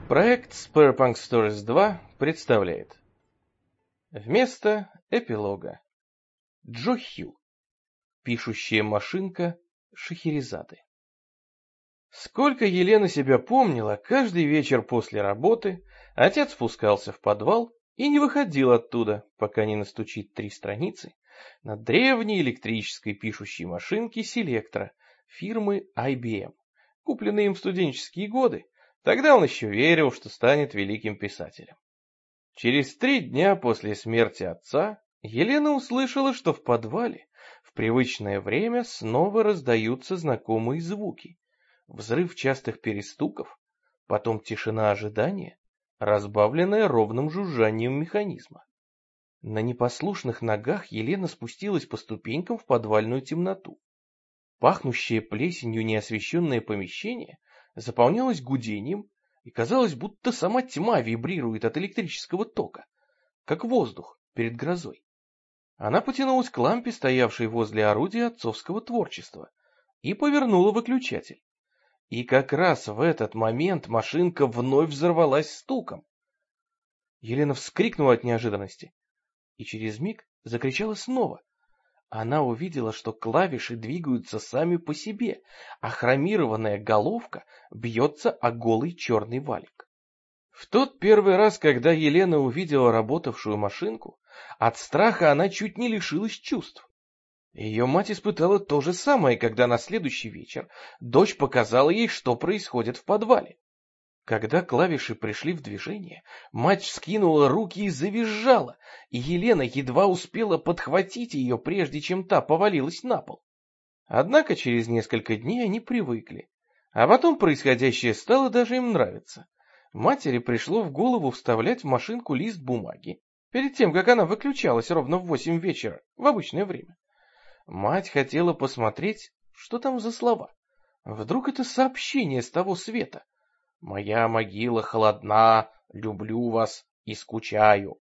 Проект Spurpunk Stories 2 представляет. Вместо эпилога. Джо Хью. Пишущая машинка Шахерезады. Сколько Елена себя помнила, каждый вечер после работы отец спускался в подвал и не выходил оттуда, пока не настучит 3 страницы на древней электрической пишущей машинке селектора фирмы IBM, купленной им в студенческие годы. Тогда он еще верил, что станет великим писателем. Через 3 дня после смерти отца Елена услышала, что в подвале в привычное время снова раздаются знакомые звуки. Взрыв частых перестуков, потом тишина ожидания, разбавленная ровным жужжанием механизма. На непослушных ногах Елена спустилась по ступенькам в подвальную темноту. Пахнущее плесенью неосвещенное помещение заполнялось гудением, и казалось, будто сама тьма вибрирует от электрического тока, как воздух перед грозой. Она потянулась к лампе, стоявшей возле орудия отцовского творчества, и повернула выключатель. И как раз в этот момент машинка вновь взорвалась стуком. Елена вскрикнула от неожиданности и через миг закричала снова. Она увидела, что клавиши двигаются сами по себе, а хромированная головка бьется о голый черный валик. В тот первый раз, когда Елена увидела работавшую машинку, от страха она чуть не лишилась чувств. Ее мать испытала то же самое, когда на следующий вечер дочь показала ей, что происходит в подвале. Когда клавиши пришли в движение, мать вскинула руки и завизжала, и Елена едва успела подхватить ее, прежде чем та повалилась на пол. Однако через несколько дней они привыкли, а потом происходящее стало даже им нравиться. Матери пришло в голову вставлять в машинку лист бумаги, перед тем, как она выключалась ровно в 8 вечера, в обычное время. Мать хотела посмотреть, что там за слова. Вдруг это сообщение с того света. «Моя могила холодна, люблю вас и скучаю».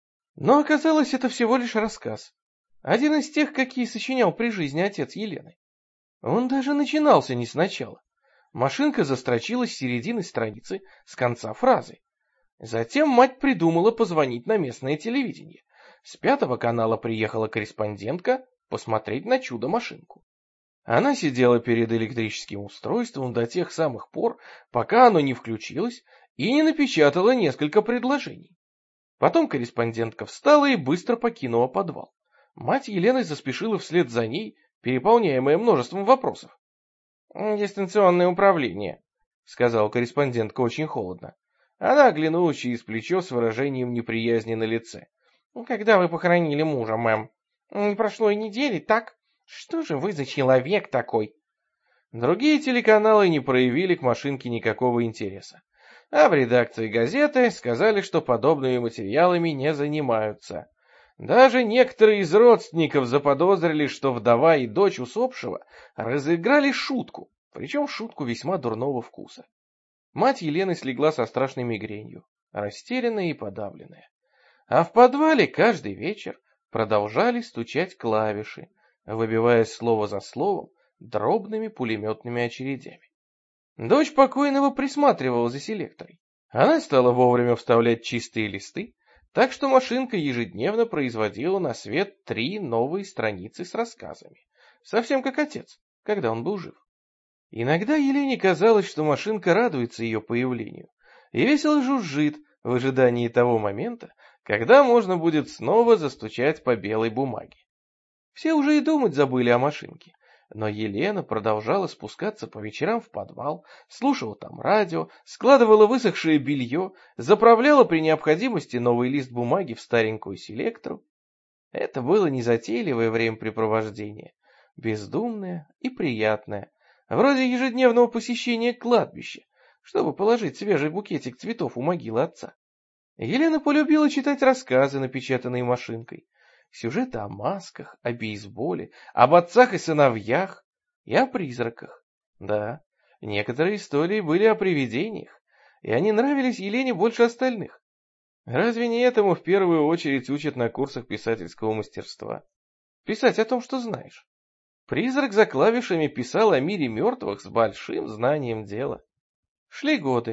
Но оказалось, это всего лишь рассказ. Один из тех, какие сочинял при жизни отец Елены. Он даже начинался не сначала. Машинка застрочила с середины страницы, с конца фразы. Затем мать придумала позвонить на местное телевидение. С 5-го канала приехала корреспондентка посмотреть на чудо-машинку. Она сидела перед электрическим устройством до тех самых пор, пока оно не включилось и не напечатало несколько предложений. Потом корреспондентка встала и быстро покинула подвал. Мать Елены заспешила вслед за ней, переполняемая множеством вопросов. «Дистанционное управление», — сказала корреспондентка очень холодно. Она оглянулась через плечо с выражением неприязни на лице. «Когда вы похоронили мужа, мэм? Не прошло и недели, так? Что же вы за человек такой?» Другие телеканалы не проявили к машинке никакого интереса. А в редакции газеты сказали, что подобными материалами не занимаются. Даже некоторые из родственников заподозрили, что вдова и дочь усопшего разыграли шутку, причем шутку весьма дурного вкуса. Мать Елены слегла со страшной мигренью, растерянная и подавленная. А в подвале каждый вечер продолжали стучать клавиши, выбивая слово за словом дробными пулеметными очередями. Дочь покойного присматривала за селекторой. Она стала вовремя вставлять чистые листы, так что машинка ежедневно производила на свет 3 новые страницы с рассказами, совсем как отец, когда он был жив. Иногда Елене казалось, что машинка радуется ее появлению и весело жужжит в ожидании того момента, когда можно будет снова застучать по белой бумаге. Все уже и думать забыли о машинке, но Елена продолжала спускаться по вечерам в подвал, слушала там радио, складывала высохшее белье, заправляла при необходимости новый лист бумаги в старенькую селектору. Это было незатейливое времяпрепровождение, бездумное и приятное, вроде ежедневного посещения кладбища, чтобы положить свежий букетик цветов у могилы отца. Елена полюбила читать рассказы, напечатанные машинкой. Сюжеты о масках, о бейсболе, об отцах и сыновьях и о призраках. Да, некоторые истории были о привидениях, и они нравились Елене больше остальных. Разве не этому в первую очередь учат на курсах писательского мастерства? Писать о том, что знаешь. Призрак за клавишами писал о мире мертвых с большим знанием дела. Шли годы.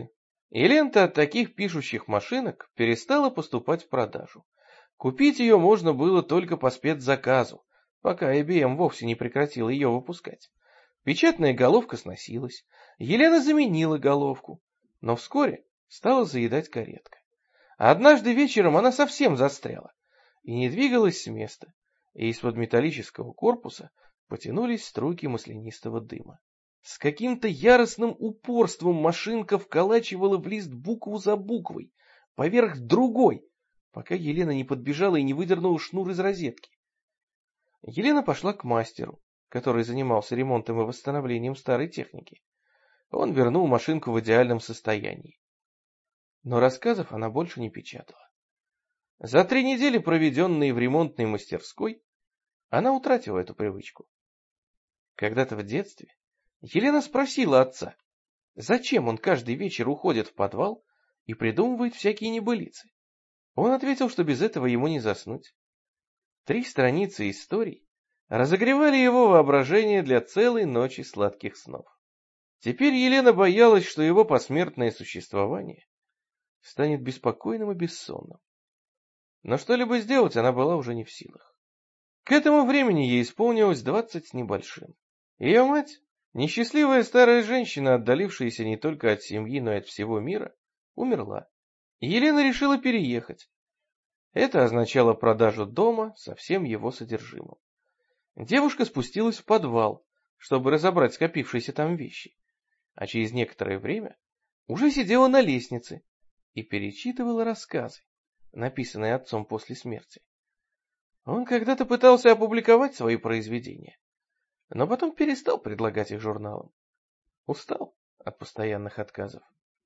И лента от таких пишущих машинок перестала поступать в продажу. Купить ее можно было только по спецзаказу, пока IBM вовсе не прекратила ее выпускать. Печатная головка сносилась, Елена заменила головку, но вскоре стала заедать каретка. Однажды вечером она совсем застряла и не двигалась с места, и из-под металлического корпуса потянулись струйки маслянистого дыма. С каким-то яростным упорством машинка вколачивала в лист букву за буквой, поверх другой, пока Елена не подбежала и не выдернула шнур из розетки. Елена пошла к мастеру, который занимался ремонтом и восстановлением старой техники. Он вернул машинку в идеальном состоянии. Но рассказов она больше не печатала. За 3 недели, проведенные в ремонтной мастерской, она утратила эту привычку. Когда-то в детстве Елена спросила отца, зачем он каждый вечер уходит в подвал и придумывает всякие небылицы. Он ответил, что без этого ему не заснуть. 3 страницы историй разогревали его воображение для целой ночи сладких снов. Теперь Елена боялась, что его посмертное существование станет беспокойным и бессонным. Но что-либо сделать она была уже не в силах. К этому времени ей исполнилось 20 с небольшим. Ее мать, несчастливая старая женщина, отдалившаяся не только от семьи, но и от всего мира, умерла. Елена решила переехать. Это означало продажу дома со всем его содержимым. Девушка спустилась в подвал, чтобы разобрать скопившиеся там вещи, а через некоторое время уже сидела на лестнице и перечитывала рассказы, написанные отцом после смерти. Он когда-то пытался опубликовать свои произведения, но потом перестал предлагать их журналам. Устал от постоянных отказов.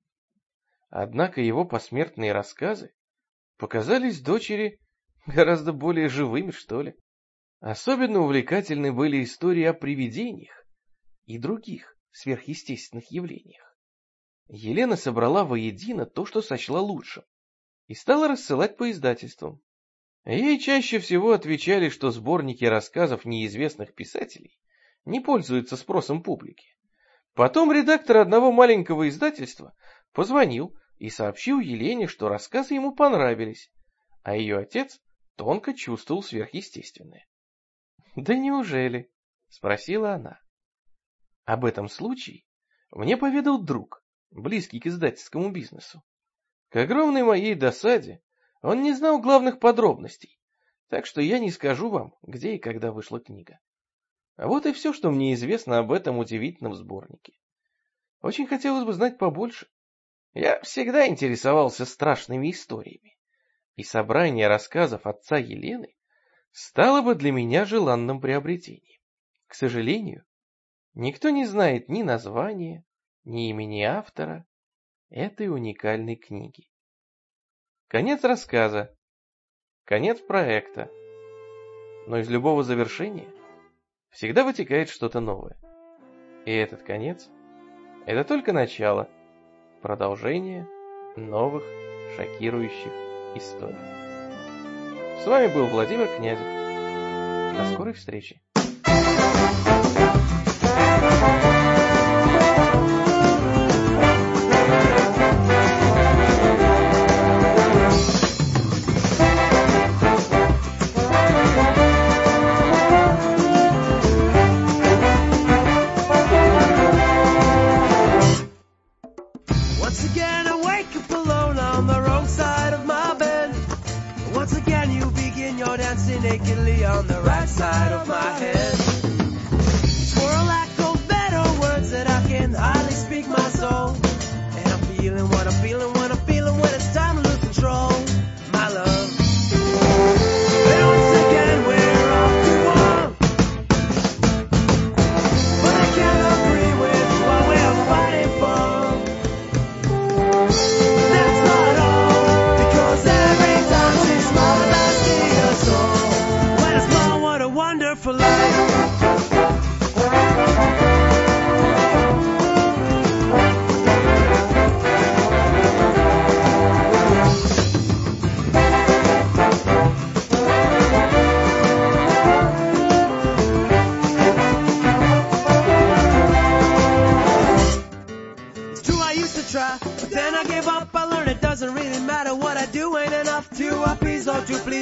Однако его посмертные рассказы показались дочери гораздо более живыми, что ли. Особенно увлекательны были истории о привидениях и других сверхъестественных явлениях. Елена собрала воедино то, что сочла лучшим, и стала рассылать по издательствам. Ей чаще всего отвечали, что сборники рассказов неизвестных писателей не пользуются спросом публики. Потом редактор одного маленького издательства позвонил и сообщил Елене, что рассказы ему понравились, а ее отец тонко чувствовал сверхъестественное. «Да неужели?» — спросила она. Об этом случае мне поведал друг, близкий к издательскому бизнесу. К огромной моей досаде он не знал главных подробностей, так что я не скажу вам, где и когда вышла книга. А вот и все, что мне известно об этом удивительном сборнике. Очень хотелось бы знать побольше. Я всегда интересовался страшными историями, и собрание рассказов отца Елены стало бы для меня желанным приобретением. К сожалению, никто не знает ни названия, ни имени автора этой уникальной книги. Конец рассказа, конец проекта, но из любого завершения всегда вытекает что-то новое. И этот конец — это только начало продолжения новых шокирующих историй. С вами был Владимир Князев. До скорой встречи. Once again I wake up alone on the wrong side of my bed. Once again you begin your dancing nakedly on the right side of my head. Swore a lack of better words.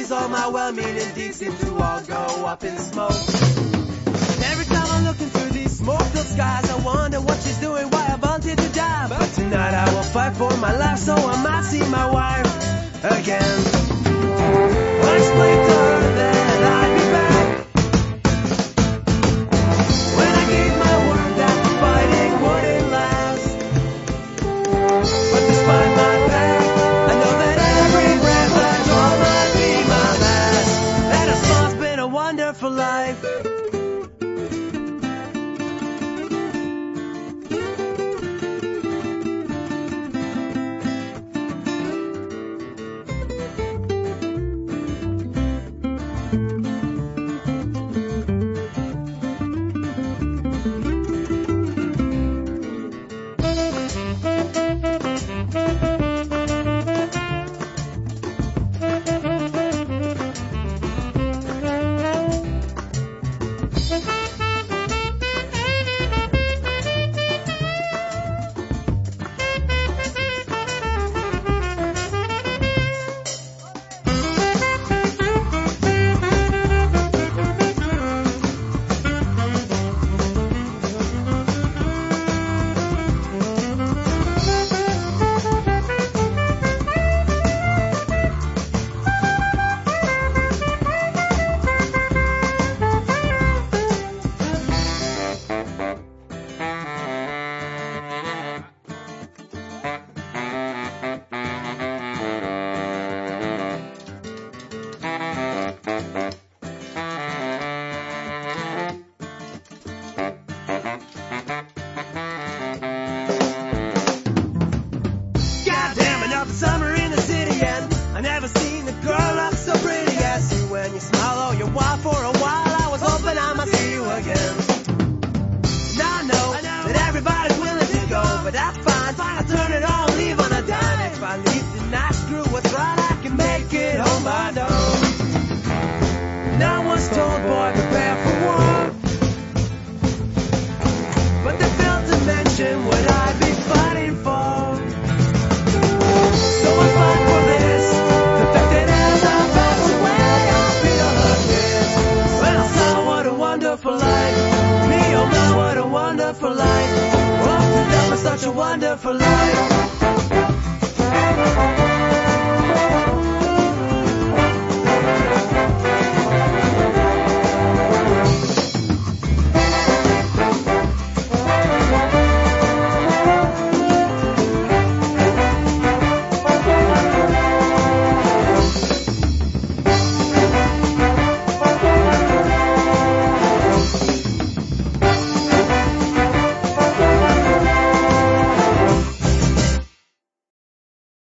please, all my well-meaning deeds seem to all go up in smoke. And every time I look into these smoke-filled skies, I wonder what she's doing, why I wanted to die. But tonight I will fight for my life, so I might see my wife again. I explained to her that I'd be back. When I gave my word that the fighting wouldn't last. But despite my pain, I know that every breath I draw might be my last. And it's lost been a wonderful life. Summer in the city, and I never seen a girl look so pretty as you. When you smile, oh, you're wild for a while. I was hoping I might see you again. Now I know that everybody's willing to go, but that's fine. I turn it on, leave on a dime. If I leave tonight, screw what's right, I can make it home. I know. No one's told, boy, prepare for war. But they failed to mention what I'd be fighting for. So I fight for this, the fact that as I pass away, I'll feel like this. When I saw what a wonderful life, me, oh my, what a wonderful life. Oh, that was such a wonderful life.